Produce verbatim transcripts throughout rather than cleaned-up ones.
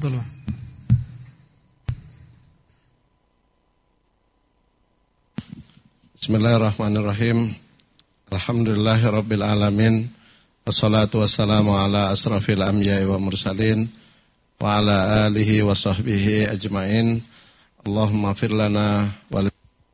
Tafadhal. Bismillahirrahmanirrahim. Alhamdulillahirabbil alamin. Wassalatu wassalamu ala asrafil anbiya'i wa mursalin wa ala alihi wa sahbihi ajmain. Allahumma fir lana wal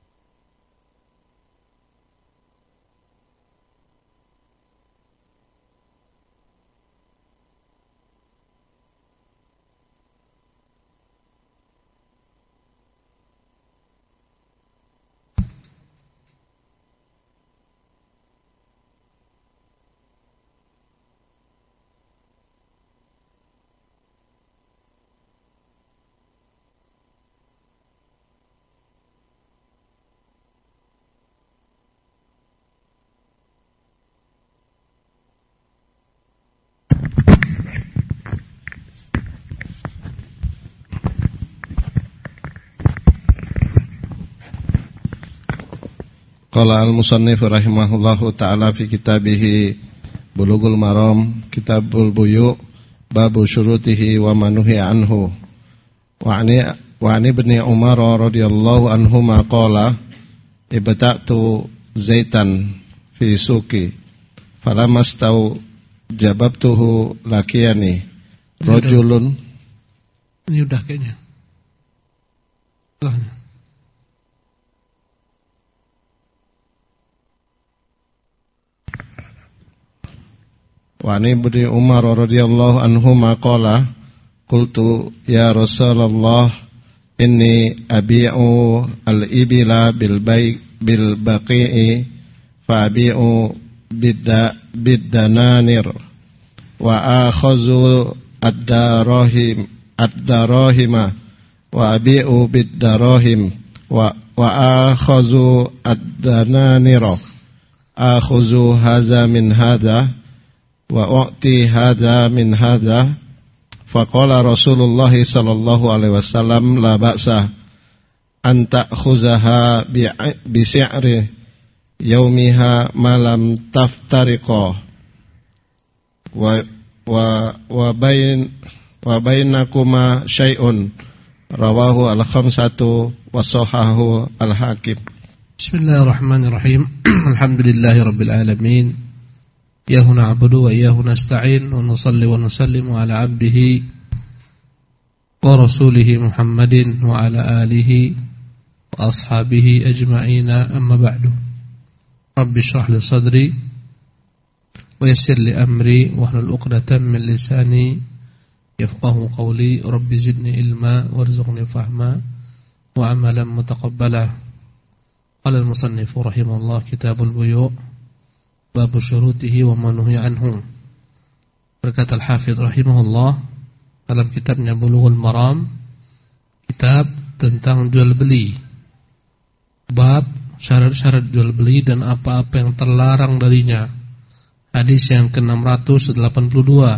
Qala al-musannif rahimahullahu ta'ala fi kitabih Bulughul Maram Kitabul Buyu' Babu syurutihi wa manuhi anhu wa ani wa ani ibni Umar radhiyallahu anhuma qala ibta'tu zaitan fi suqi falamastau jababtuhu lakiyani rajulun. Ini udah kayaknya. Tuh. Wa ani ibni Umar radhiyallahu anhuma qala qultu ya Rasulullah inni abi'u al-ibila bil bay' bil baqi'i fa abi'u bidda biddananir wa akhazu ad-darahim ad-darahima wa abi'u bid-darahim wa wa akhazu ad-dananira akhuzu hadza min hadza wa u'ti hadza min hadza faqala Rasulullah sallallahu alaihi wasallam la ba'sa an ta'khuzaha bi si'ri yaumiha ma lam taftariqa wa wa wa bain wa bainakuma syai'un rawahu al-khamsatu wa sahahu al-hakim. Bismillahirrahmanirrahim. Alhamdulillahirabbil alamin. Iyyahu na'budu wa iyyahu nasta'in wa nusalli wa nusallimu ala 'abdihi wa rasulihi Muhammadin wa ala alihi wa ashabihi ajma'ina amma ba'du. Rabbi shrah li sadri wa yassir li amri wa hlul 'uqdatam min lisani yafqahu qawli. Rabbi zidni ilma warzuqni fahma wa 'amalan mutaqabbala. Qala al-musannif rahimahullah Kitabul Buyu' Babu syurutihi wa manuhi anhu. Berkata Al-Hafidh rahimahullah dalam kitabnya Bulughul Maram, kitab tentang jual beli, bab syarat-syarat jual beli dan apa-apa yang terlarang darinya. Hadis yang ke enam ratus delapan puluh dua.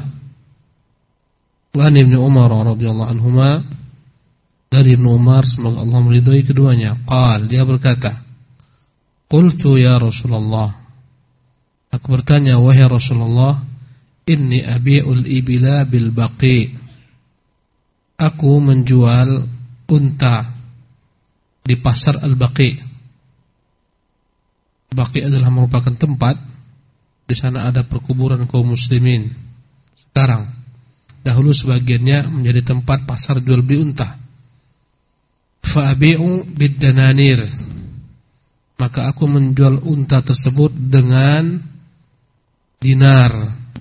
Wa an Ibnu Umar radhiyallahu anhuma, dari Ibnu Umar semoga Allah meridhai keduanya, qal, dia berkata, qultu ya Rasulullah, aku bertanya, wahai Rasulullah, inni abi'ul ibila bil baqi. Aku menjual unta di pasar Al-Baqi. Baqi adalah merupakan tempat, di sana ada perkuburan kaum muslimin. Sekarang, dahulu sebagiannya menjadi tempat pasar jual beli unta. Fa abi'u bid-dananir. Maka aku menjual unta tersebut dengan dinar.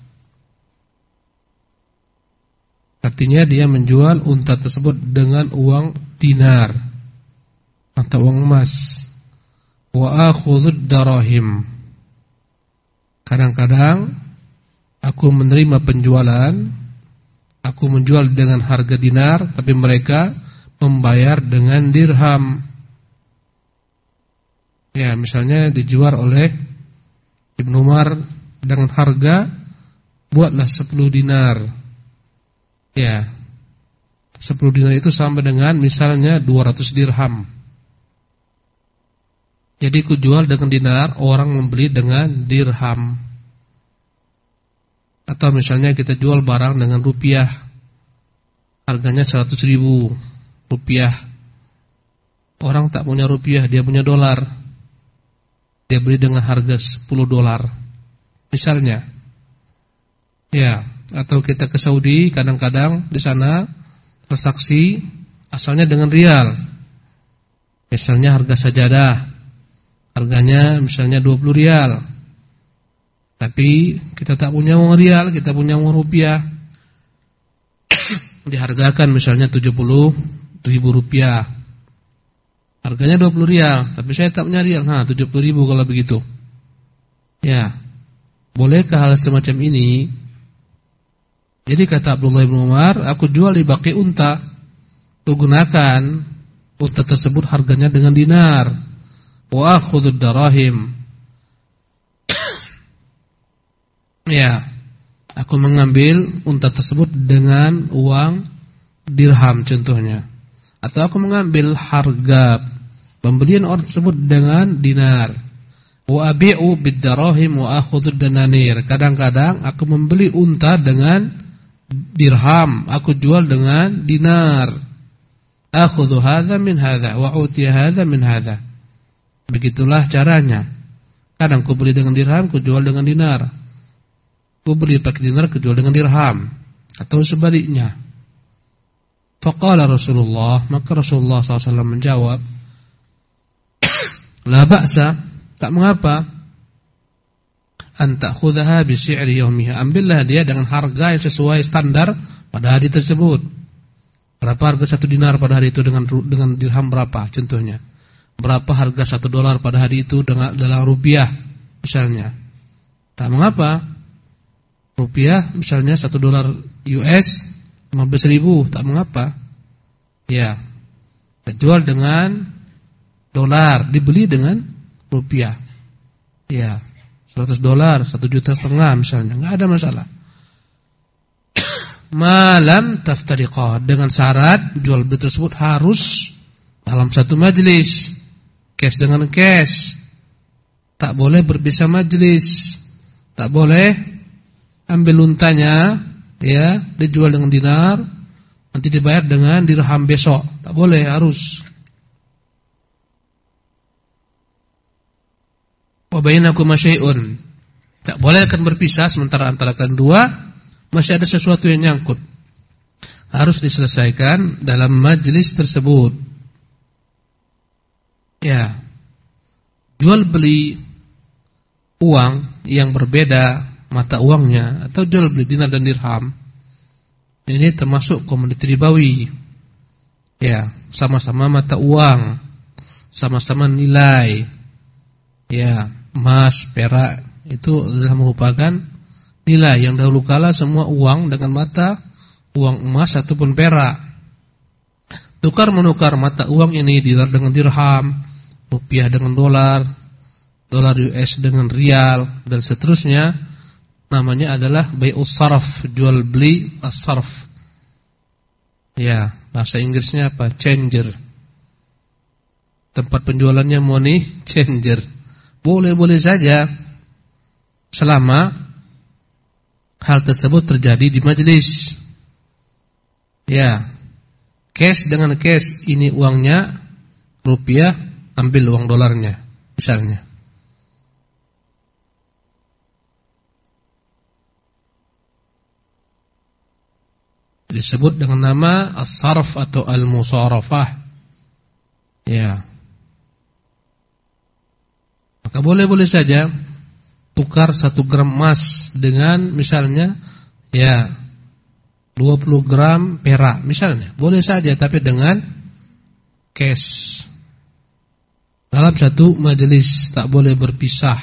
Artinya dia menjual unta tersebut dengan uang dinar atau uang emas. Wa akhudud darahim. Kadang-kadang aku menerima penjualan, aku menjual dengan harga dinar, tapi mereka membayar dengan dirham. Ya, misalnya dijual oleh Ibnu Umar dengan harga buatlah sepuluh dinar. Ya, sepuluh dinar itu sama dengan misalnya dua ratus dirham. Jadi ku jual dengan dinar, orang membeli dengan dirham. Atau misalnya kita jual barang dengan rupiah, harganya seratus ribu rupiah. Orang tak punya rupiah, dia punya dolar. Dia beli dengan harga sepuluh dolar. Misalnya. Ya, atau kita ke Saudi, kadang-kadang di sana transaksi asalnya dengan rial. Misalnya harga sajadah, harganya misalnya dua puluh rial. Tapi kita tak punya uang rial, kita punya uang rupiah. Dihargakan misalnya tujuh puluh ribu rupiah. Harganya dua puluh rial, tapi saya tak punya rial. Nah, tujuh puluh ribu kalau begitu. Ya. Bolehkah hal semacam ini? Jadi kata Abdullah bin Umar, aku jual di baki unta. Aku gunakan unta tersebut harganya dengan dinar. Wa akhudud darahim. Ya. Aku mengambil unta tersebut dengan uang dirham contohnya. Atau aku mengambil harga pembelian orang tersebut dengan dinar. Wa abi'u bid-darahim wa akhudud dananir. Kadang-kadang aku membeli unta dengan dirham, aku jual dengan dinar. Akhudhu hadza min hadza wa uti hadza min hadza. Begitulah caranya. Kadang aku beli dengan dirham, aku jual dengan dinar. Aku beli pakai dinar, aku jual dengan dirham. Atau sebaliknya. Faqala Rasulullah, maka Rasulullah shallallahu alaihi wasallam menjawab, la ba'sa, tak mengapa, an ta'khudhaha bi si'ri yawmiha, ambillah dia dengan harga yang sesuai standar pada hari tersebut. Berapa harga satu dinar pada hari itu dengan dengan dirham berapa contohnya? Berapa harga satu dolar pada hari itu dengan dalam rupiah misalnya? Tak mengapa. Rupiah misalnya satu dolar U S lima belas ribu, tak mengapa. Ya. Dijual dengan dolar, dibeli dengan rupiah. Ya. seratus dolar, satu juta setengah misalnya, enggak ada masalah. Malam taftariqah, dengan syarat jual beli tersebut harus dalam satu majelis. Cash dengan cash. Tak boleh berpisah majelis. Tak boleh ambil untanya, ya, dijual dengan dinar, nanti dibayar dengan dirham besok. Tak boleh, harus. Wa bainakum syai'un. Tak boleh akan berpisah sementara antara kalian dua masih ada sesuatu yang nyangkut. Harus diselesaikan dalam majelis tersebut. Ya. Jual beli uang yang berbeda mata uangnya atau jual beli dinar dan dirham, ini termasuk komoditi ribawi. Ya, sama-sama mata uang, sama-sama nilai. Ya, emas, perak itu adalah merupakan nilai yang dahulu kala semua uang dengan mata uang emas ataupun perak. Tukar menukar mata uang ini dinar dengan dirham, rupiah dengan dolar, dolar U S dengan rial dan seterusnya, namanya adalah bai'us sarf, jual beli as-sarf. Ya, bahasa Inggrisnya apa? Changer. Tempat penjualannya money changer. Boleh-boleh saja selama hal tersebut terjadi di majelis. Ya. Cash dengan cash, ini uangnya rupiah, ambil uang dolarnya misalnya. Disebut dengan nama as-sarf atau al-musarafah. Ya. Maka boleh-boleh saja tukar satu gram emas dengan misalnya ya dua puluh gram perak misalnya. Boleh saja, tapi dengan cash. Dalam satu majelis, tak boleh berpisah.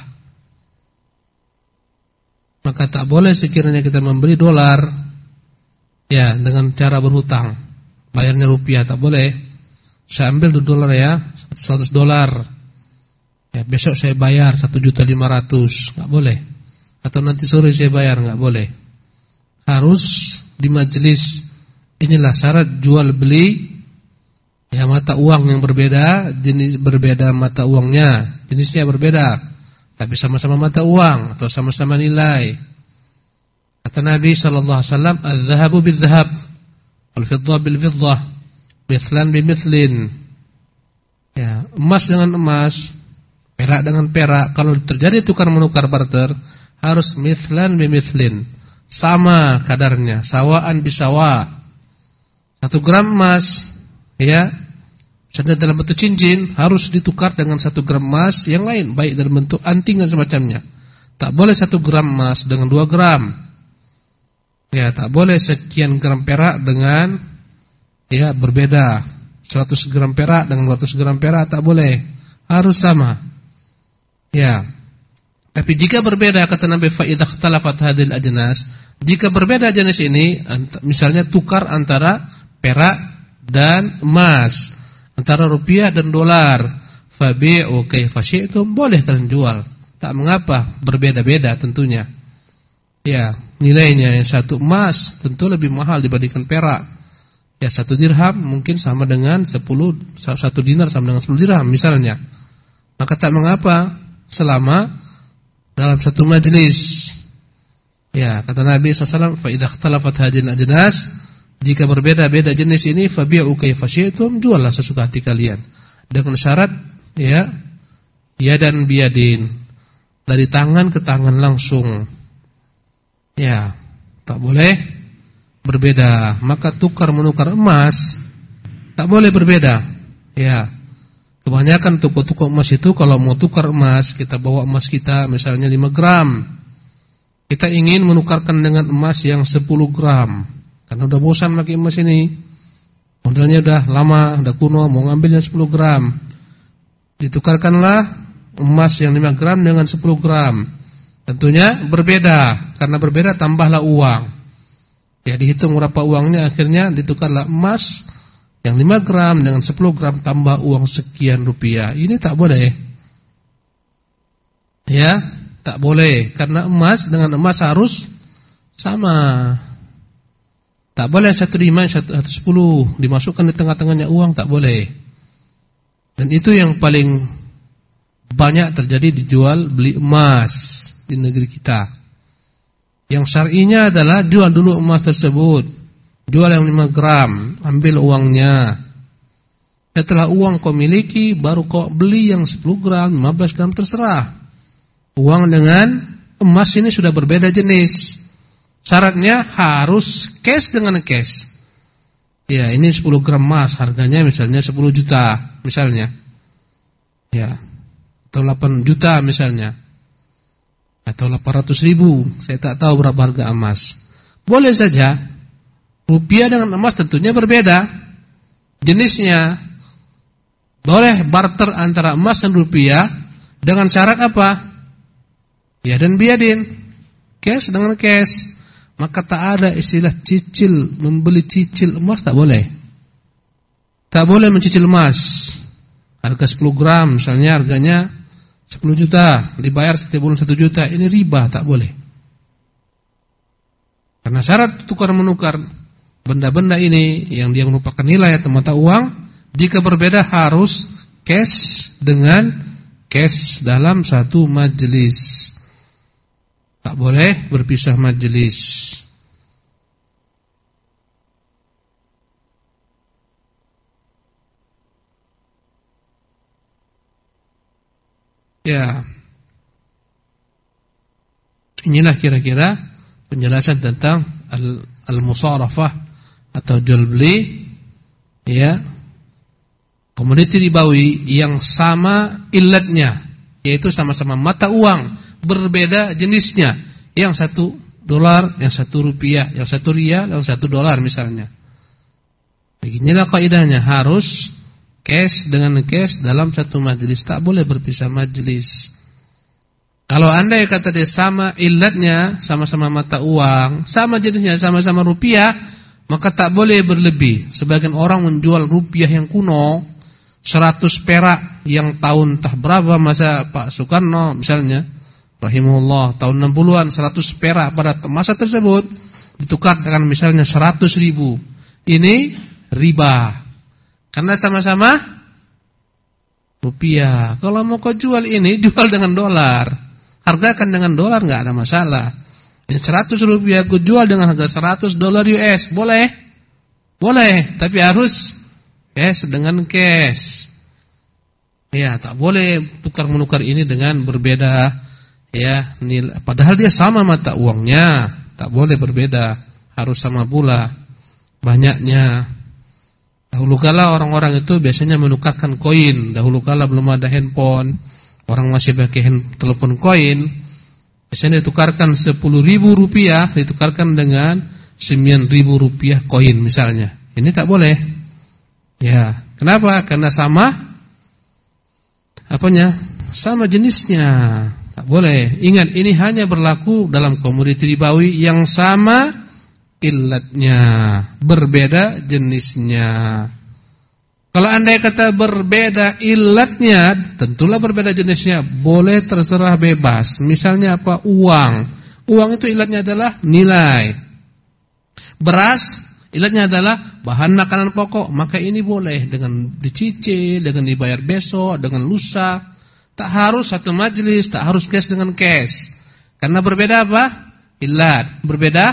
Maka tak boleh sekiranya kita membeli dolar, ya, dengan cara berhutang, bayarnya rupiah, tak boleh. Saya ambil dolar ya, seratus dolar. Ya, besok saya bayar satu juta lima ratus, enggak boleh. Atau nanti sore saya bayar, enggak boleh. Harus di majelis. Inilah syarat jual beli. Ya, mata uang yang berbeda, jenis berbeda mata uangnya, jenisnya berbeda, tapi sama-sama mata uang atau sama-sama nilai. Kata Nabi sallallahu alaihi wasallam, "Az-zahabu bil-zahab." Al-fiddah bil-fiddah, mithlan bimithlin. Ya, emas dengan emas, perak dengan perak. Kalau terjadi tukar menukar barter, harus mithlan bimithlin, sama kadarnya, sawaan bisawa. Satu gram emas, ya, misalnya dalam bentuk cincin, harus ditukar dengan satu gram emas yang lain, baik dalam bentuk anting dan semacamnya. Tak boleh satu gram emas dengan dua gram. Ya, tak boleh sekian gram perak dengan, ya, berbeda. Seratus gram perak dengan dua ratus gram perak tak boleh, harus sama. Ya. Tapi jika berbeda, kata Nabi, fa idza ikhtalafat hadhil ajnas, jika berbeda jenis ini, misalnya tukar antara perak dan emas, antara rupiah dan dolar, fabi'u kaifa syi'tum, boleh kalian jual. Tak mengapa, berbeda-beda tentunya. Ya, nilainya yang satu emas tentu lebih mahal dibandingkan perak. Ya, satu dirham mungkin sama dengan sepuluh, satu dinar sama dengan sepuluh dirham misalnya. Maka tak mengapa selama dalam satu majlis. Ya, kata Nabi sallallahu alaihi wasallam, fa idza ikhtalafat hadhil ajnas, jika berbeda-beda jenis ini, fabi'u kaifa syi'tum, juallah sesuka hati kalian. Dengan syarat, ya, yadan biyadin, dari tangan ke tangan langsung. Ya, tak boleh berbeda. Maka tukar menukar emas tak boleh berbeda. Ya. Kebanyakan toko-toko emas itu kalau mau tukar emas, kita bawa emas kita misalnya lima gram. Kita ingin menukarkan dengan emas yang sepuluh gram. Karena udah bosan pakai emas ini. Modelnya udah lama, udah kuno, mau ngambil yang sepuluh gram. Ditukarkanlah emas yang lima gram dengan sepuluh gram. Tentunya berbeda. Karena berbeda tambahlah uang. Ya, dihitung berapa uangnya, akhirnya ditukarlah emas yang lima gram dengan sepuluh gram tambah uang sekian rupiah. Ini tak boleh. Ya, tak boleh. Karena emas dengan emas harus sama. Tak boleh satu lima, satu sepuluh dimasukkan di tengah-tengahnya uang, tak boleh. Dan itu yang paling banyak terjadi dijual beli emas di negeri kita. Yang syar'inya adalah jual dulu emas tersebut. Jual yang lima gram, ambil uangnya. Setelah uang kau miliki, baru kau beli yang sepuluh gram, lima belas gram, terserah. Uang dengan emas ini sudah berbeda jenis. Syaratnya harus cash dengan cash. Ya, ini sepuluh gram emas, harganya misalnya sepuluh juta, misalnya. Ya, atau delapan juta misalnya. Atau delapan ratus ribu, saya tak tahu berapa harga emas. Boleh saja. Rupiah dengan emas tentunya berbeda jenisnya. Boleh barter antara emas dan rupiah dengan syarat apa? Ya, dan biadin, cash dengan cash. Maka tak ada istilah cicil, membeli cicil emas, tak boleh. Tak boleh mencicil emas. Harga sepuluh gram misalnya harganya sepuluh juta, dibayar setiap bulan satu juta, ini riba, tak boleh. Karena syarat tukar menukar benda-benda ini yang dia merupakan nilai atau mata uang, jika berbeda harus cash dengan cash dalam satu majelis. Tak boleh berpisah majelis. Ya. Inilah kira-kira penjelasan tentang al-musarafah atau jual beli, ya, komoditi ribawi yang sama ilatnya, yaitu sama-sama mata uang, berbeda jenisnya. Yang satu dolar, yang satu rupiah, yang satu riyal, yang satu dolar misalnya. Beginilah kaidahnya, harus cash dengan cash dalam satu majelis, tak boleh berpisah majelis. Kalau andai kata dia sama ilatnya, sama-sama mata uang, sama jenisnya, sama-sama rupiah, maka tak boleh berlebih. Sebagian orang menjual rupiah yang kuno, seratus perak yang tahun entah berapa masa Pak Soekarno misalnya, rahimahullah, tahun enam puluhan, seratus perak pada masa tersebut ditukar dengan misalnya seratus ribu. Ini riba. Karena sama-sama rupiah. Kalau mau kau jual ini, jual dengan dolar. Hargakan dengan dolar, enggak ada masalah. Yang seratus rupiah aku jual dengan harga seratus dolar U S, boleh? Boleh, tapi harus cash dengan cash. Ya, tak boleh tukar-menukar ini dengan berbeda ya nilai. Padahal dia sama mata uangnya, tak boleh berbeda, harus sama pula banyaknya. Dahulu kala orang-orang itu biasanya menukarkan koin. Dahulu kala belum ada handphone, orang masih pakai hand, telepon koin. Biasanya ditukarkan sepuluh ribu rupiah ditukarkan dengan sembilan ribu rupiah koin misalnya. Ini tak boleh. Ya, kenapa? Karena sama apanya? Sama jenisnya. Tak boleh. Ingat, ini hanya berlaku dalam komoditi ribawi yang sama ilatnya, berbeda jenisnya. Kalau andai kata berbeda ilatnya, tentulah berbeda jenisnya. Boleh, terserah, bebas. Misalnya apa? Uang. Uang itu ilatnya adalah nilai. Beras ilatnya adalah bahan makanan pokok. Maka ini boleh dengan dicicil, dengan dibayar besok, dengan lusa. Tak harus satu majelis, tak harus cash dengan cash. Karena berbeda apa? Ilat. Berbeda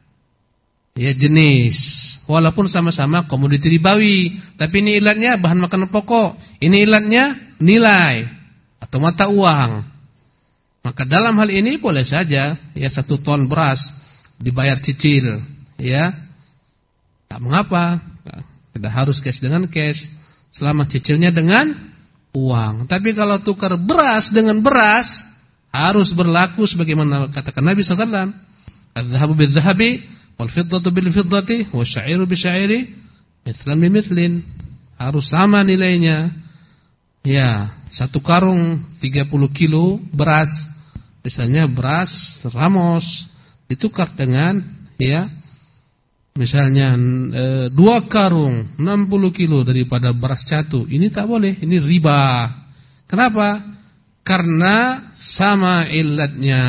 ya jenis. Walaupun sama-sama komoditi ribawi, tapi ini ilatnya bahan makanan pokok, ini ilatnya nilai atau mata uang. Maka dalam hal ini boleh saja ya satu ton beras dibayar cicil, ya tak mengapa, tidak harus cash dengan cash, selama cicilnya dengan uang. Tapi kalau tukar beras dengan beras harus berlaku sebagaimana katakan Nabi sallallahu alaihi wasallam, "Adz-dzahabu bidz-dzahabi wal-fiddatu bil-fiddati wasy-sya'iru bisy-syairi mithlan bimithlin." Harus sama nilainya. Ya, satu karung tiga puluh kilo beras, misalnya beras Ramos ditukar dengan ya misalnya e, dua karung enam puluh kilo daripada beras catu. Ini tak boleh, ini riba. Kenapa? Karena sama ilatnya,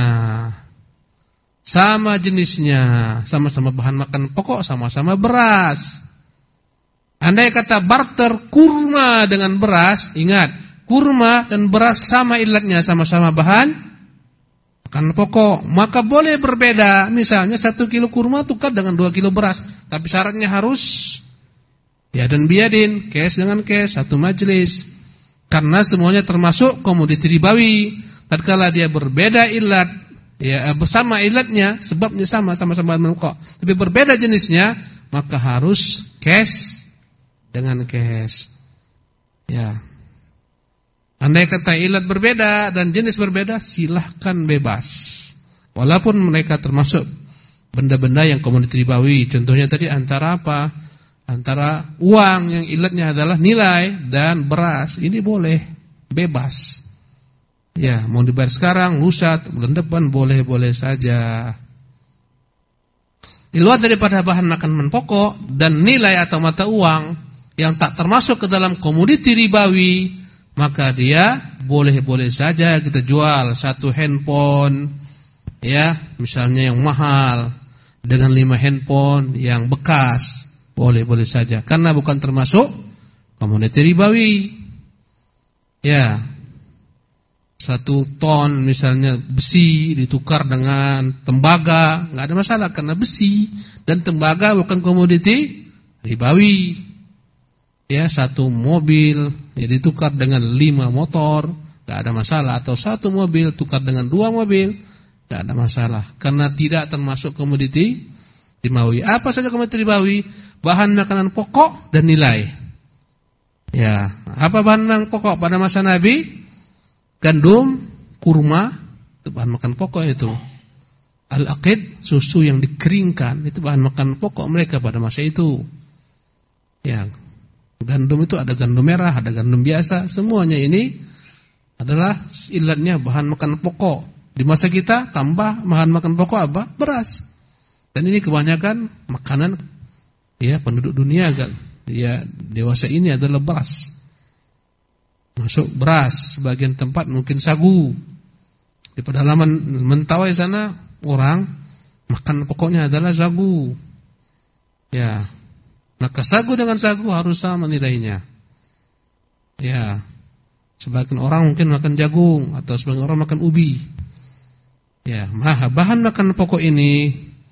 sama jenisnya, sama-sama bahan makan pokok, sama-sama beras. Andai kata barter kurma dengan beras, ingat, kurma dan beras sama ilatnya, sama-sama bahan makan pokok, maka boleh berbeda. Misalnya satu kilo kurma tukar dengan dua kilo beras, tapi syaratnya harus ya dan biadin, cash dengan cash, satu majelis. Karena semuanya termasuk komoditi ribawi. Tatkala dia berbeda ilat, ya bersama ilatnya, sebabnya sama, sama-sama bahan pokok, tapi berbeda jenisnya, maka harus cash dengan cash. Ya. Andai kata ilat berbeda dan jenis berbeda, silahkan bebas. Walaupun mereka termasuk benda-benda yang komoditi ribawi. Contohnya tadi antara apa? Antara uang yang ilatnya adalah nilai dan beras. Ini boleh, bebas. Ya, mau dibayar sekarang, lusa, bulan depan, boleh-boleh saja. Di luar daripada bahan makanan pokok dan nilai atau mata uang yang tak termasuk ke dalam komoditi ribawi, maka dia boleh-boleh saja kita jual satu handphone, ya, misalnya yang mahal dengan lima handphone yang bekas, boleh-boleh saja, karena bukan termasuk komoditi ribawi. Ya, satu ton misalnya besi ditukar dengan tembaga, nggak ada masalah karena besi dan tembaga bukan komoditi ribawi. Ya, satu mobil ya ditukar dengan lima motor, nggak ada masalah. Atau satu mobil tukar dengan dua mobil, nggak ada masalah karena tidak termasuk komoditi ribawi. Apa saja komoditi ribawi? Bahan makanan pokok dan nilai. Ya, apa bahan makanan pokok pada masa Nabi? Gandum, kurma, itu bahan makan pokok itu. Al-aqid, susu yang dikeringkan, itu bahan makan pokok mereka pada masa itu. Ya, gandum itu ada gandum merah, ada gandum biasa, semuanya ini adalah ilatnya bahan makan pokok. Di masa kita tambah bahan makan pokok apa? Beras. Dan ini kebanyakan makanan ya penduduk dunia kan. Ya, dewasa ini adalah beras. Masuk beras, sebagian tempat mungkin sagu. Di pedalaman Mentawai sana orang makan pokoknya adalah sagu. Ya. Maka sagu dengan sagu harus sama nilainya. Ya. Sebagian orang mungkin makan jagung atau sebagian orang makan ubi. Ya, bahan makan pokok ini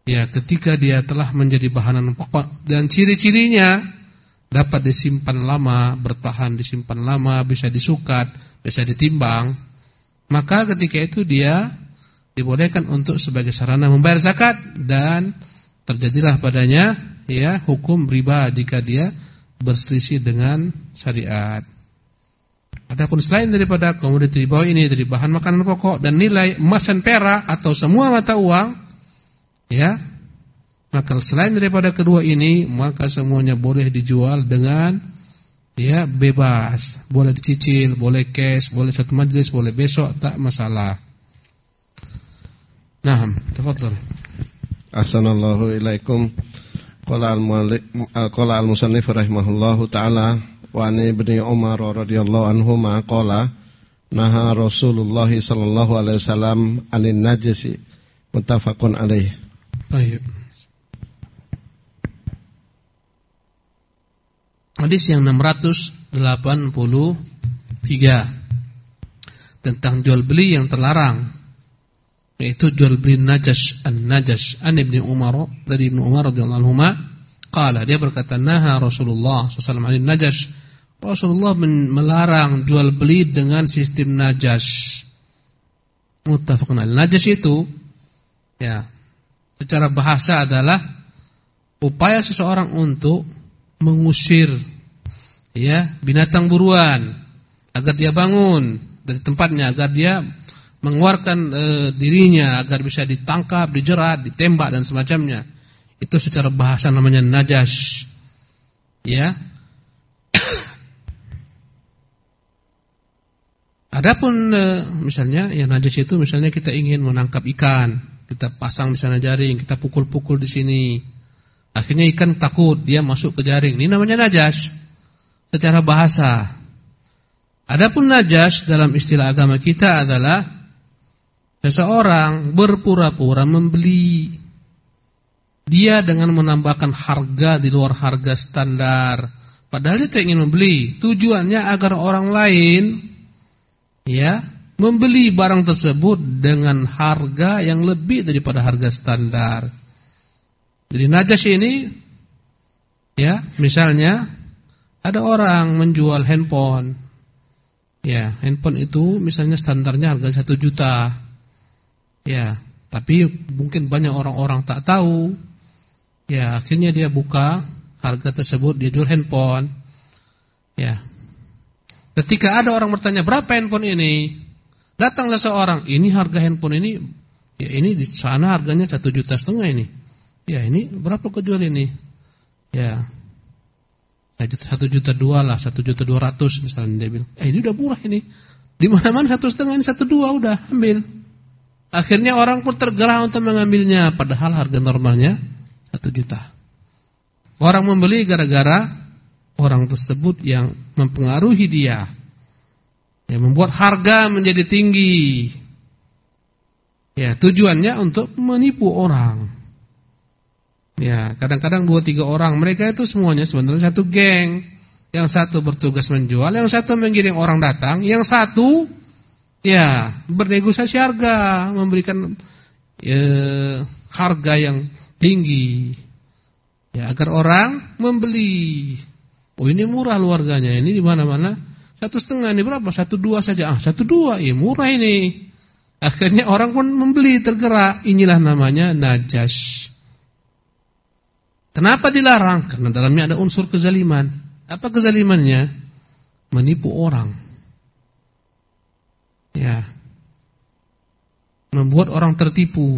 ya ketika dia telah menjadi bahan pokok dan ciri-cirinya dapat disimpan lama, bertahan disimpan lama, bisa disukat, bisa ditimbang, maka ketika itu dia dibolehkan untuk sebagai sarana membayar zakat dan terjadilah padanya ya hukum riba jika dia berselisih dengan syariat. Adapun selain daripada komoditi riba ini dari bahan makanan pokok dan nilai emas dan perak atau semua mata uang, ya, maka selain daripada kedua ini, maka semuanya boleh dijual dengan ya bebas, boleh dicicil, boleh cash, boleh satu majelis, boleh besok, tak masalah. Naam, tafadhal. Ahsanallahu ilaikum. Qala al-muallif qala al-musannif rahimahullahu taala wa an ibni Umar radhiyallahu anhuma qala naha Rasulullah sallallahu alaihi wasallam 'anil najisi muttafaqun alaih. Baik. Hadis yang enam ratus delapan puluh tiga tentang jual beli yang terlarang, yaitu jual beli najas, an-najas. An Ibnu Umar, dari Ibnu Umar radhiyallahu anhu, qala, dia berkata, naha Rasulullah sallallahu alaihi wasallam 'anil najas. Rasulullah melarang jual beli dengan sistem najas. Muttafaqun alaih. Najas itu ya secara bahasa adalah upaya seseorang untuk mengusir ya binatang buruan agar dia bangun dari tempatnya, agar dia mengeluarkan e, dirinya agar bisa ditangkap, dijerat, ditembak dan semacamnya. Itu secara bahasa namanya najas. Ya. Adapun e, misalnya ya najas itu misalnya kita ingin menangkap ikan, kita pasang di sana jaring, kita pukul-pukul di sini. Akhirnya ikan takut, dia masuk ke jaring. Ini namanya najas secara bahasa. Adapun najas dalam istilah agama kita adalah seseorang berpura-pura membeli. Dia dengan menambahkan harga di luar harga standar. Padahal dia tak ingin membeli. Tujuannya agar orang lain ya membeli barang tersebut dengan harga yang lebih daripada harga standar. Jadi najas ini ya, misalnya ada orang menjual handphone. Ya, handphone itu misalnya standarnya harga satu juta. Ya, tapi mungkin banyak orang-orang tak tahu. Ya, akhirnya dia buka harga tersebut, dia jual handphone. Ya. Ketika ada orang bertanya, "Berapa handphone ini?" Datanglah seorang, "Ini harga handphone ini, ya ini di sana harganya satu juta setengah ini." Ya, ini berapa kau jual ini? Ya, satu juta dua lah, satu juta dua ratus misalnya dia bilang. Eh, ini udah murah ini. Di mana-mana satu setengah, ini satu dua udah ambil. Akhirnya orang pun tergerak untuk mengambilnya, padahal harga normalnya satu juta. Orang membeli gara-gara orang tersebut yang mempengaruhi dia, yang membuat harga menjadi tinggi. Ya, tujuannya untuk menipu orang. Ya, kadang-kadang dua tiga orang, mereka itu semuanya sebenarnya satu geng. Yang satu bertugas menjual, yang satu mengirim orang datang, yang satu ya bernegosiasi harga, memberikan ya, harga yang tinggi. Ya, agar orang membeli. Oh, ini murah lu harganya, ini di mana-mana satu setengah, ini berapa? Satu dua saja. Ah, satu dua, ya murah ini. Akhirnya orang pun membeli, tergerak. Inilah namanya najas. Kenapa dilarang? Karena dalamnya ada unsur kezaliman. Apa kezalimannya? Menipu orang. Ya. Membuat orang tertipu.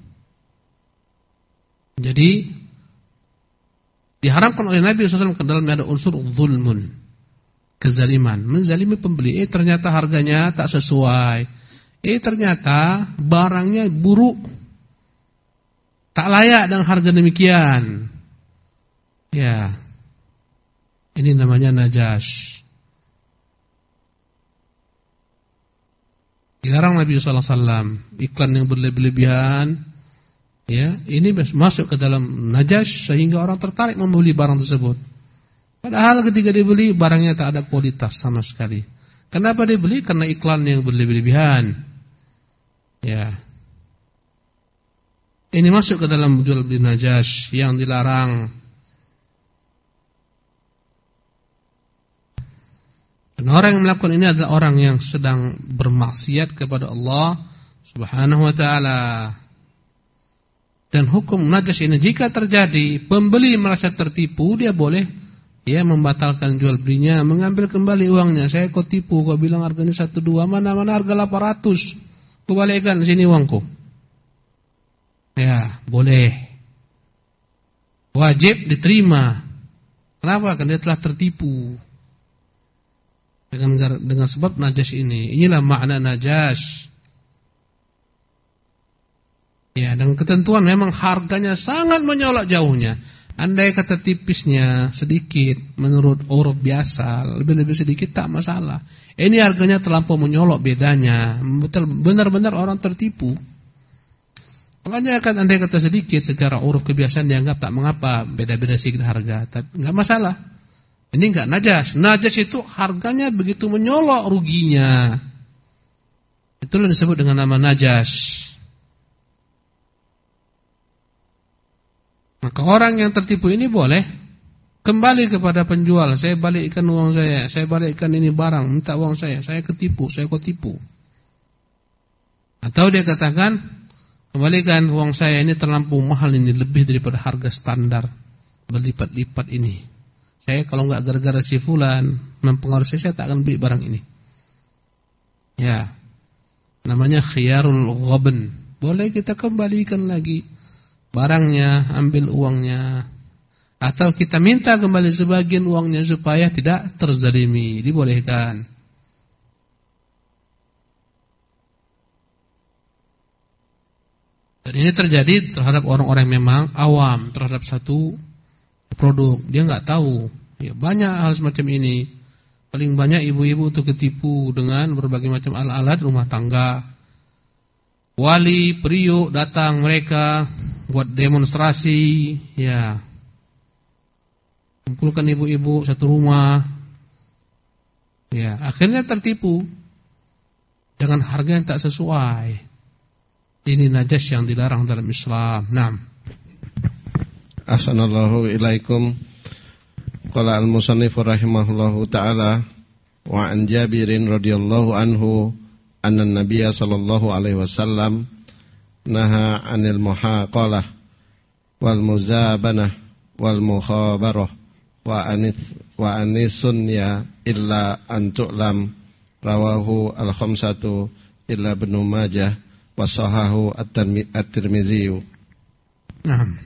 Jadi diharamkan oleh Nabi shallallahu alaihi wasallam, ke dalamnya ada unsur zulmun, kezaliman, menzalimi pembeli. Eh ternyata harganya tak sesuai. Eh ternyata barangnya buruk, tak layak dengan harga demikian. Ya, ini namanya najas. Dilarang Nabi shallallahu alaihi wasallam iklan yang berlebihan. Ya, ini masuk ke dalam najas sehingga orang tertarik membeli barang tersebut. Padahal ketika dibeli barangnya tak ada kualitas sama sekali. Kenapa dibeli? Karena iklan yang berlebihan. Ya. Ini masuk ke dalam jual beli najas yang dilarang. Dan orang yang melakukan ini adalah orang yang sedang bermaksiat kepada Allah Subhanahu wa ta'ala. Dan hukum najas ini jika terjadi, pembeli merasa tertipu, dia boleh ya membatalkan jual belinya, mengambil kembali uangnya. Saya kau tipu, kau bilang harganya satu dua, mana mana harga delapan ratus. Kau balikkan sini uangku. Ya, boleh. Wajib diterima. Kenapa? Karena dia telah tertipu. Dengan dengan sebab najas ini. Inilah makna najas. Ya, dan ketentuan memang harganya sangat menyolok jauhnya. Andai kata tipisnya sedikit, menurut uruf biasa, lebih-lebih sedikit tak masalah. Ini harganya terlampau menyolok bedanya. Betul, benar-benar orang tertipu. Makanya kan andai kata sedikit, secara uruf kebiasaan dianggap tak mengapa, beda-beda sedikit harga, tapi enggak masalah. Ini enggak najas. Najas itu harganya begitu menyolok ruginya. Itulah disebut dengan nama najas. Maka orang yang tertipu ini boleh kembali kepada penjual. Saya balikkan uang saya, saya balikkan ini barang, minta uang saya, saya ketipu, saya kok tipu. Atau dia katakan, kembalikan uang saya, ini terlampau mahal, ini lebih daripada harga standar, berlipat-lipat ini. Saya kalau enggak gara-gara si fulan mempengaruhi saya, saya tak akan beli barang ini. Ya, namanya khiyarul ghabn. Boleh kita kembalikan lagi barangnya, ambil uangnya, atau kita minta kembali sebagian uangnya supaya tidak terzalimi, dibolehkan. Dan ini terjadi terhadap orang-orang yang memang awam terhadap satu produk, dia enggak tahu. Ya, banyak hal semacam ini. Paling banyak ibu-ibu itu ketipu dengan berbagai macam alat-alat rumah tangga. Wali, periuk datang mereka buat demonstrasi, ya. Kumpulkan ibu-ibu satu rumah. Ya, akhirnya tertipu dengan harga yang tak sesuai. Ini najas yang dilarang dalam Islam. Naam. Ahsanallahu ilaikum. Qala al-musannif rahimahullahu ta'ala wa an Jabirin radhiyallahu anhu anna an-nabiyya sallallahu alaihi wasallam naha 'anil muhaqalah wal muzabanah wal mukhabarah wa anis wa anisun ya illa an tu'lam rawahu al-khamsatu illa Ibnu Majah wa sahahu at-Tirmizi. Naam.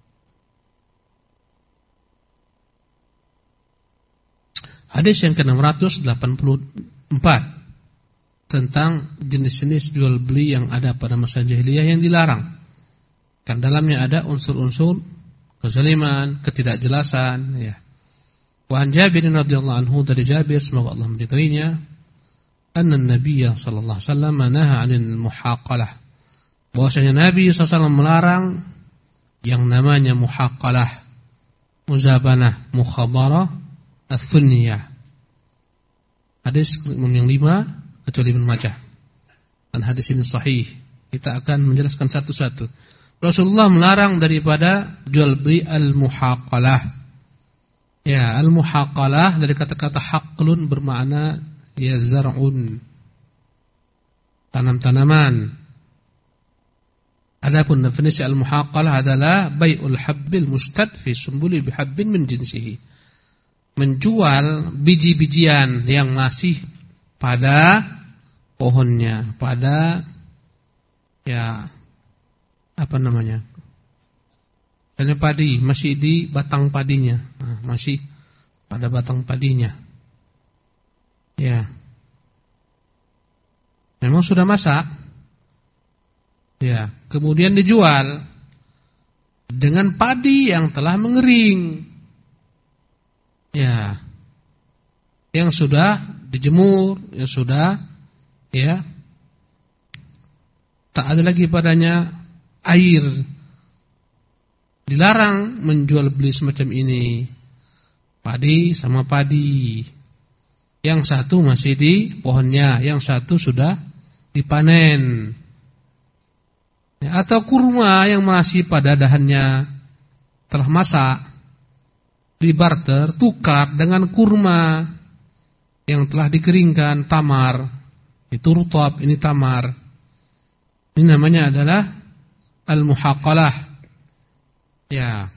Hadis yang ke enam ratus delapan puluh empat tentang jenis-jenis jual beli yang ada pada masa jahiliyah yang dilarang. Kan dalamnya ada unsur-unsur kezaliman, ketidakjelasan, ya. Wa an Jabir radhiyallahu anhu, dari Jabir semoga Allah meridhoinya, anna an-nabiy sallallahu alaihi wasallam nahaa 'anil muhaqalah. Bahwasanya Nabi sallallahu alaihi wasallam melarang yang namanya muhaqalah, muzabanah, mukhabarah, ats-tsunniyah. Hadis yang lima kecuali Ibnu Majah. Dan hadis ini sahih. Kita akan menjelaskan satu-satu. Rasulullah melarang daripada jual beli al-muhaqalah. Ya, al-muhaqalah dari kata-kata haqlun bermakna ya zar'un, tanam-tanaman. Adapun definisi al-muhaqalah adalah bai'ul habbil mustad fi sumbuli bihabbin min jinsihi. Menjual biji-bijian yang masih pada pohonnya, pada ya apa namanya? Misalnya padi masih di batang padinya, nah, masih pada batang padinya. Ya. Memang sudah masak. Ya, kemudian dijual dengan padi yang telah mengering. Ya. Yang sudah dijemur, yang sudah ya tak ada lagi padanya air. Dilarang menjual beli semacam ini. Padi sama padi. Yang satu masih di pohonnya, yang satu sudah dipanen. Ya, atau kurma yang masih pada dahannya telah masak, dibarter, tukar dengan kurma yang telah dikeringkan, tamar. Itu rutab, ini tamar. Ini namanya adalah al-muhaqqalah. Ya.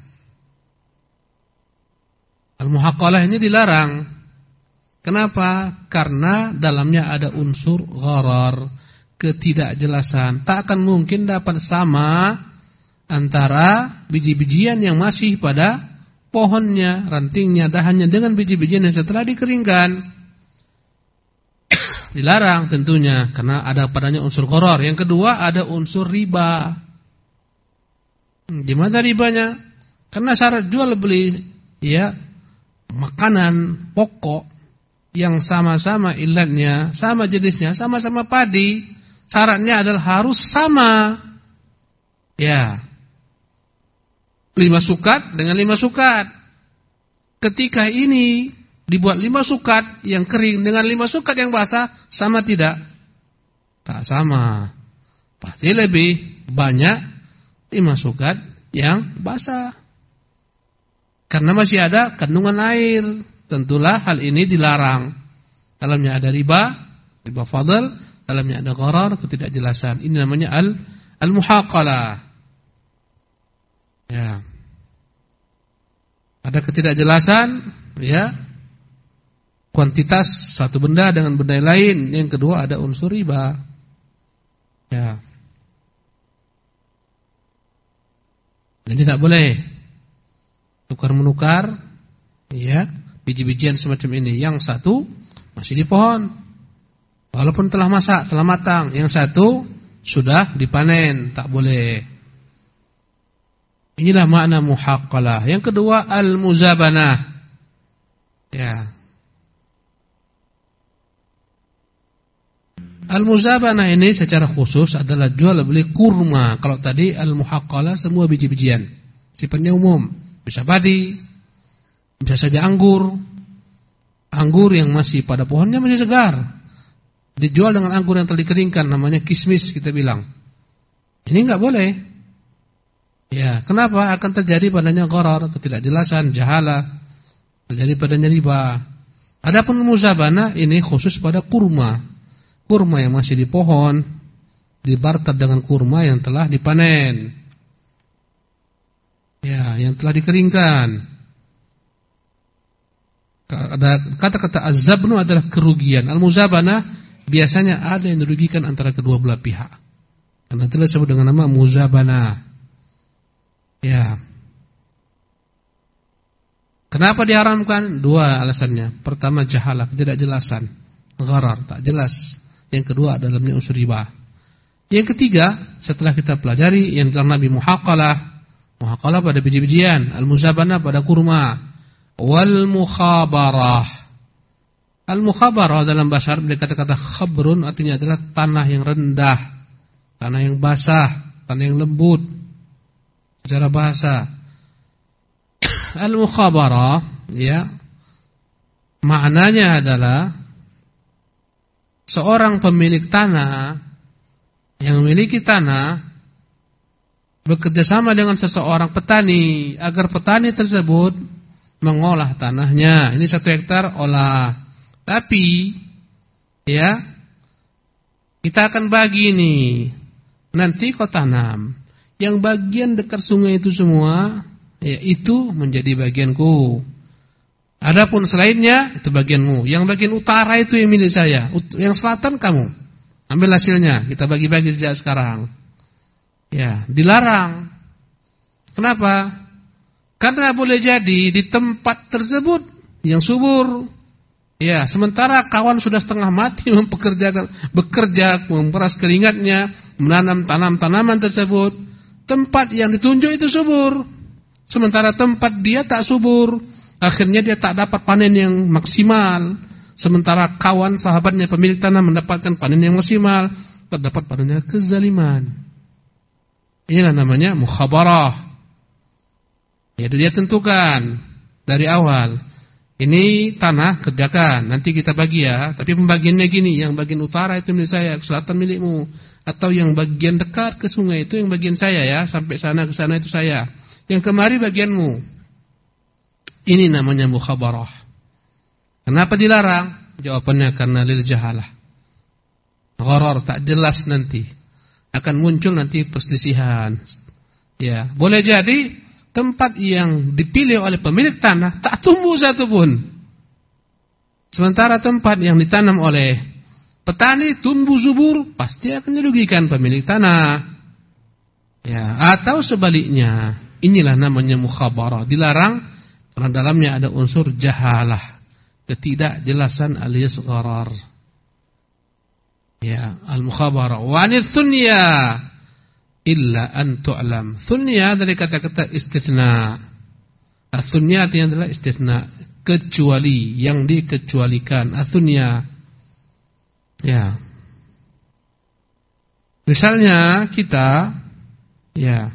Al-muhaqqalah ini dilarang. Kenapa? Karena dalamnya ada unsur gharar, ketidakjelasan. Tak akan mungkin dapat sama antara biji-bijian yang masih pada pohonnya, rantingnya, dahannya dengan biji-bijian yang setelah dikeringkan. Dilarang tentunya karena ada padanya unsur gharar. Yang kedua ada unsur riba. Gimana ribanya? Karena syarat jual beli ya makanan pokok yang sama-sama ilatnya, sama jenisnya, sama-sama padi, syaratnya adalah harus sama. Ya. Lima sukat dengan lima sukat. Ketika ini dibuat lima sukat yang kering dengan lima sukat yang basah, sama tidak? Tak sama. Pasti lebih banyak lima sukat yang basah. Karena masih ada kandungan air. Tentulah hal ini dilarang. Dalamnya ada riba, riba fadl, dalamnya ada gharar, ketidakjelasan. Ini namanya al al-muhaqqalah. Ya. Ada ketidakjelasan, ya. Kuantitas satu benda dengan benda lain. Yang kedua ada unsur riba. Ya. Jadi tak boleh tukar menukar, ya, biji-bijian semacam ini. Yang satu masih di pohon, walaupun telah masak, telah matang. Yang satu sudah dipanen, tak boleh. Inilah makna muhaqqalah. Yang kedua al-muzabanah. Ya. Al-muzabanah ini secara khusus adalah jual beli kurma. Kalau tadi al-muhaqqalah semua biji-bijian, sifatnya umum, bisa padi, bisa saja anggur. Anggur yang masih pada pohonnya masih segar, dijual dengan anggur yang telah dikeringkan, namanya kismis kita bilang. Ini enggak boleh. Ya, kenapa? Akan terjadi padanya gharar, ketidakjelasan, jahalah, terjadi padanya riba. Adapun muzabanah ini khusus pada kurma. Kurma yang masih di pohon dibarter dengan kurma yang telah dipanen. Ya, yang telah dikeringkan. Kata-kata az-zabnu adalah kerugian. Al-muzabanah biasanya ada yang dirugikan antara kedua belah pihak. Karena itu disebut dengan nama muzabanah. Ya. Kenapa diharamkan? Dua alasannya. Pertama jahalah, ketidakjelasan, gharar, tak jelas. Yang kedua dalamnya unsur riba. Yang ketiga, setelah kita pelajari yang dalam Nabi muhaqqalah, muhaqqalah pada biji-bijian, al-muzabanah pada kurma, wal mukhabarah. Al-mukhabarah dalam bahasa Arab kata-kata khabrun artinya adalah tanah yang rendah, tanah yang basah, tanah yang lembut. Secara bahasa al-mukhabarah ya maknanya adalah seorang pemilik tanah yang memiliki tanah bekerja sama dengan seseorang petani agar petani tersebut mengolah tanahnya. Ini satu hektar olah. Tapi ya kita akan bagi nih. Nanti kau tanam. Yang bagian dekat sungai itu semua ya itu menjadi bagianku. Adapun selainnya itu bagianmu. Yang bagian utara itu yang milik saya. Yang selatan kamu. Ambil hasilnya. Kita bagi-bagi sejak sekarang. Ya, dilarang. Kenapa? Karena boleh jadi di tempat tersebut yang subur. Ya, sementara kawan sudah setengah mati mempekerjakan, bekerja, memperas keringatnya, menanam tanam-tanaman tersebut. Tempat yang ditunjuk itu subur. Sementara tempat dia tak subur. Akhirnya dia tak dapat panen yang maksimal. Sementara kawan sahabatnya pemilik tanah mendapatkan panen yang maksimal. Terdapat padanya kezaliman. Inilah namanya mukhabarah. Jadi dia tentukan dari awal. Ini tanah kerjakan, nanti kita bagi ya. Tapi pembagiannya gini, yang bagian utara itu milik saya, ke selatan milikmu. Atau yang bagian dekat ke sungai itu yang bagian saya ya, sampai sana ke sana itu saya. Yang kemari bagianmu. Ini namanya mukhabarah. Kenapa dilarang? Jawabannya karena lil jahalah. Gharar, tak jelas nanti. Akan muncul nanti perselisihan. Ya, boleh jadi tempat yang dipilih oleh pemilik tanah tak tumbuh satu pun. Sementara tempat yang ditanam oleh petani tumbuh subur, pasti akan dirugikan pemilik tanah. Ya, atau sebaliknya. Inilah namanya mukhabarah. Dilarang karena dalamnya ada unsur jahalah, ketidakjelasan alias gharar. Ya, al-mukhabarah. Wa anits-sunya illa an tu'lam. Sunya dari kata-kata istitsna. As-sunya artinya adalah istitsna, kecuali, yang dikecualikan. As-sunya. Ya. Misalnya kita ya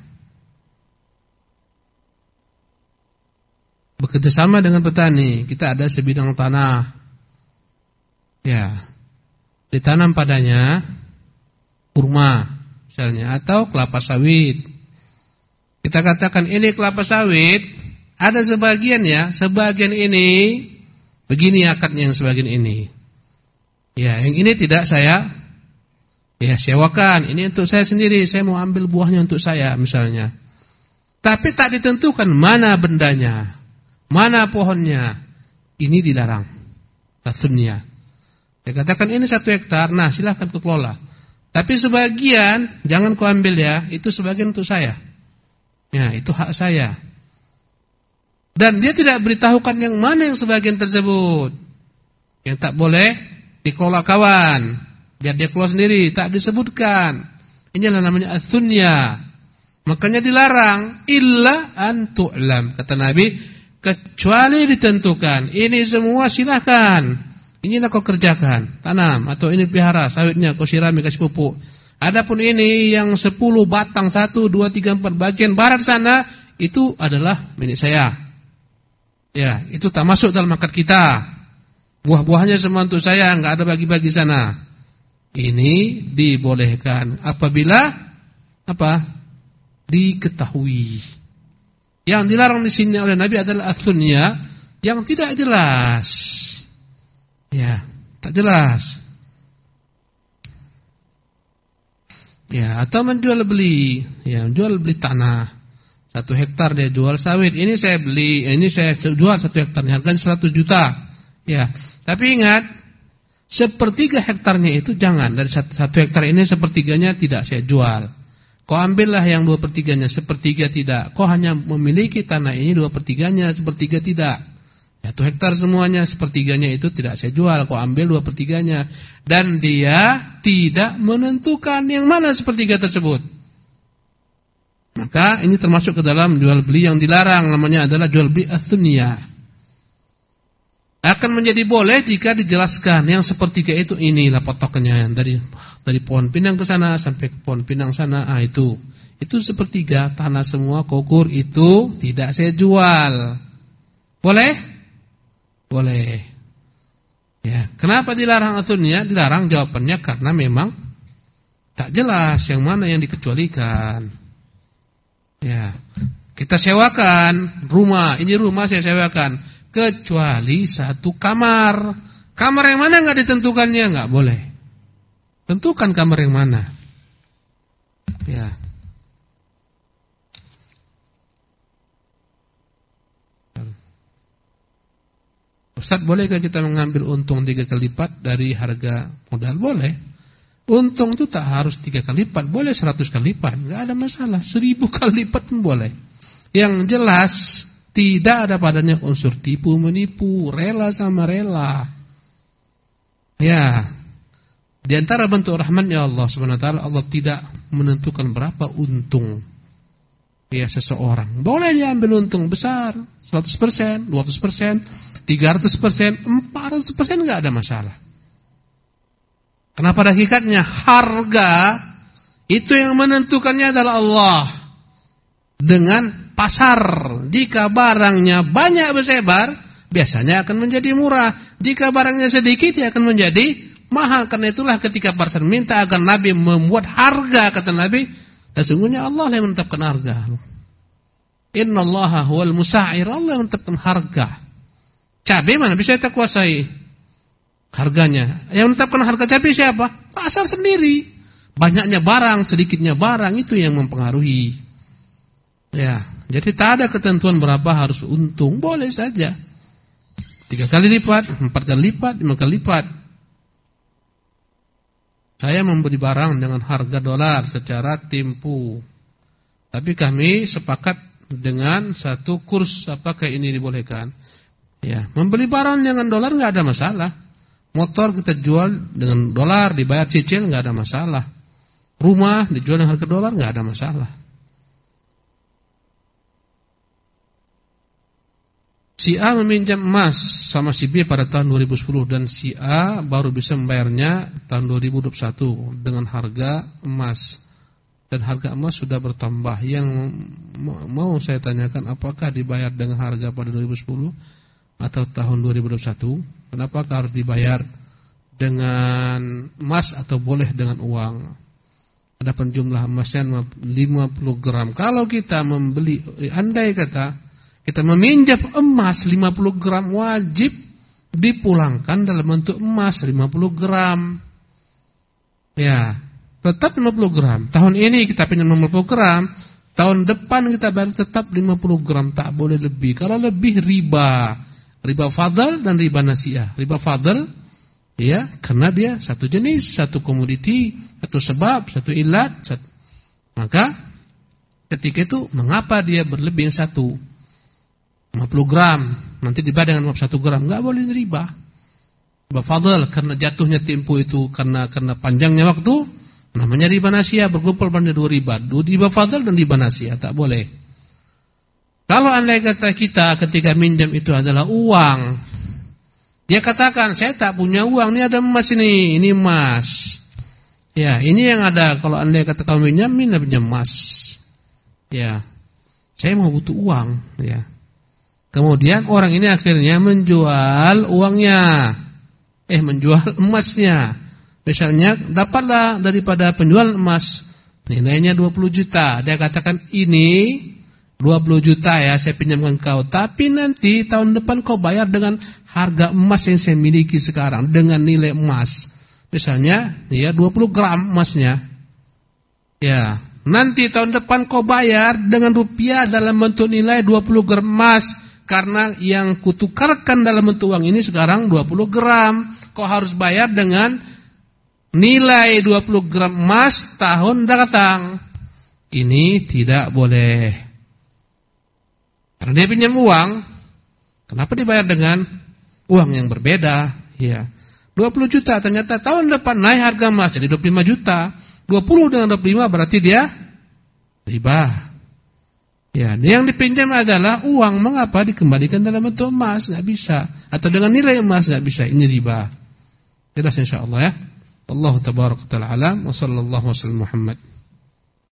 bekerja sama dengan petani, kita ada sebidang tanah. Ya. Ditanam padanya kurma misalnya atau kelapa sawit. Kita katakan ini kelapa sawit, ada sebagian ya, sebagian ini begini akadnya, yang sebagian ini. Ya, yang ini tidak saya ya sewakan, ini untuk saya sendiri, saya mau ambil buahnya untuk saya misalnya. Tapi tak ditentukan mana bendanya, mana pohonnya. Ini dilarang. Tasunnya. Dia katakan ini satu hektar, nah silahkan kau kelola. Tapi sebagian jangan kau ambil ya, itu sebagian untuk saya. Ya, itu hak saya. Dan dia tidak beritahukan yang mana yang sebagian tersebut. Yang tak boleh dikelola kawan, biar dia kelola sendiri, tak disebutkan. Inilah namanya as-sunya. Makanya dilarang illa an tu'lam. Kata Nabi, kecuali ditentukan. Ini semua silahkan. Inilah kau kerjakan, tanam atau ini pelihara sawitnya, kau sirami, kasih pupuk. Adapun ini yang sepuluh batang, satu, dua, tiga, empat bagian barat sana, itu adalah milik saya. Ya, itu tak masuk dalam akad kita. Buah-buahnya semua untuk saya, enggak ada bagi-bagi sana. Ini dibolehkan apabila apa? Diketahui. Yang dilarang di sini oleh Nabi adalah as-sunya, yang tidak jelas. Ya, tak jelas. Ya, atau menjual beli, ya, jual beli tanah. Satu hektar dia jual sawit. Ini saya beli, ini saya jual satu hektarnya, harganya seratus juta. Ya, tapi ingat, sepertiga hektarnya itu jangan. Dari satu, satu hektar ini sepertiganya tidak saya jual. Kau ambillah yang dua pertiganya, sepertiga tidak. Kau hanya memiliki tanah ini dua pertiganya, sepertiga tidak. Satu hektar semuanya, sepertiganya itu tidak saya jual. Kau ambil dua pertiganya. Dan dia tidak menentukan yang mana sepertiga tersebut. Maka ini termasuk ke dalam jual beli yang dilarang. Namanya adalah jual beli as-sunya. Akan menjadi boleh jika dijelaskan yang sepertiga itu inilah potoknya, dari dari pohon pinang ke sana sampai ke pohon pinang sana. Ah itu, itu sepertiga tanah semua kokur, itu tidak saya jual. Boleh? Boleh. Ya, kenapa dilarang as-sunya? Dilarang jawabannya karena memang tak jelas yang mana yang dikecualikan. Ya, kita sewakan rumah, ini rumah saya sewakan. Kecuali satu kamar. Kamar yang mana enggak ditentukannya, enggak boleh. Tentukan kamar yang mana. Ya. Ustaz, bolehkah kita mengambil untung tiga kali lipat dari harga modal? Boleh. Untung itu tak harus tiga kali lipat, boleh seratus kali lipat, enggak ada masalah. Seribu kali lipat pun boleh. Yang jelas tidak ada padanya unsur tipu menipu, rela sama rela. Ya. Di antara bentuk rahmatnya Allah Subhanahu wa taala, Allah tidak menentukan berapa untung ya seseorang. Boleh dia ambil untung besar, seratus persen, dua ratus persen, tiga ratus persen, empat ratus persen enggak ada masalah. Karena pada hakikatnya harga itu yang menentukannya adalah Allah. Dengan pasar, jika barangnya banyak bersebar, biasanya akan menjadi murah. Jika barangnya sedikit, dia akan menjadi mahal. Karena itulah ketika para sahabat minta agar Nabi membuat harga, kata Nabi, sesungguhnya Allah yang menetapkan harga. Innallaha huwal musa'ir, Allah yang menetapkan harga. Cabai mana bisa kita kuasai harganya? Yang menetapkan harga cabai siapa? Pasar sendiri. Banyaknya barang, sedikitnya barang, itu yang mempengaruhi. Ya, jadi tak ada ketentuan berapa harus untung, boleh saja. Tiga kali lipat, empat kali lipat, lima kali lipat. Saya membeli barang dengan harga dolar secara tempo. Tapi kami sepakat dengan satu kurs, apakah ini dibolehkan? Ya, membeli barang dengan dolar enggak ada masalah. Motor kita jual dengan dolar, dibayar cicil enggak ada masalah. Rumah dijual dengan harga dolar enggak ada masalah. Si A meminjam emas sama si B pada tahun dua ribu sepuluh dan si A baru bisa membayarnya tahun dua ribu dua puluh satu dengan harga emas. Dan harga emas sudah bertambah. Yang mau saya tanyakan, apakah dibayar dengan harga pada dua ribu sepuluh atau tahun dua ribu dua puluh satu? Kenapa harus dibayar dengan emas atau boleh dengan uang? Adapun jumlah emasnya lima puluh gram. Kalau kita membeli, andai kata kita meminjam emas lima puluh gram, wajib dipulangkan dalam bentuk emas lima puluh gram. Ya, tetap lima puluh gram. Tahun ini kita pinjam lima puluh gram, tahun depan kita bayar tetap lima puluh gram, tak boleh lebih. Kalau lebih riba, riba fadl dan riba nasiah. Riba fadl, ya, karena dia satu jenis, satu komoditi, satu sebab, satu ilat, satu. Maka ketika itu mengapa dia berlebih yang satu lima puluh gram, nanti dibayar dengan satu gram, enggak boleh riba. Riba fadl karena jatuhnya tempo itu, karena karena panjangnya waktu, namanya riba nasiah, berkumpul pada dua riba, riba fadl dan riba nasiah, tak boleh. Kalau andai kata kita ketika minjam itu adalah uang, dia katakan, saya tak punya uang, ini ada emas ini, ini emas. Ya, ini yang ada. Kalau andai kata kamu pinjam, minta pinjam emas. Ya, saya mau butuh uang. Ya. Kemudian orang ini akhirnya menjual uangnya, eh menjual emasnya. Misalnya dapatlah daripada penjual emas nilainya dua puluh juta. Dia katakan, ini dua puluh juta ya, saya pinjamkan kau. Tapi nanti tahun depan kau bayar dengan harga emas yang saya miliki sekarang, dengan nilai emas. Misalnya ya dua puluh gram emasnya. Ya, nanti tahun depan kau bayar dengan rupiah dalam bentuk nilai dua puluh gram emas. Karena yang kutukarkan dalam bentuk uang ini sekarang dua puluh gram. Kau harus bayar dengan nilai dua puluh gram emas tahun datang. Ini tidak boleh. Karena dia pinjam uang, kenapa dibayar dengan uang yang berbeda? Ya, dua puluh juta, ternyata tahun depan naik harga emas jadi dua puluh lima juta. dua puluh dengan dua puluh lima berarti dia riba. Ya, yang dipinjam adalah uang, mengapa dikembalikan dalam bentuk emas? Enggak bisa. Atau dengan nilai emas, enggak bisa. Ini riba. Jelas insyaallah ya. Wallahu tabaraka wa ta'ala alam wa sallallahu wasallam Muhammad.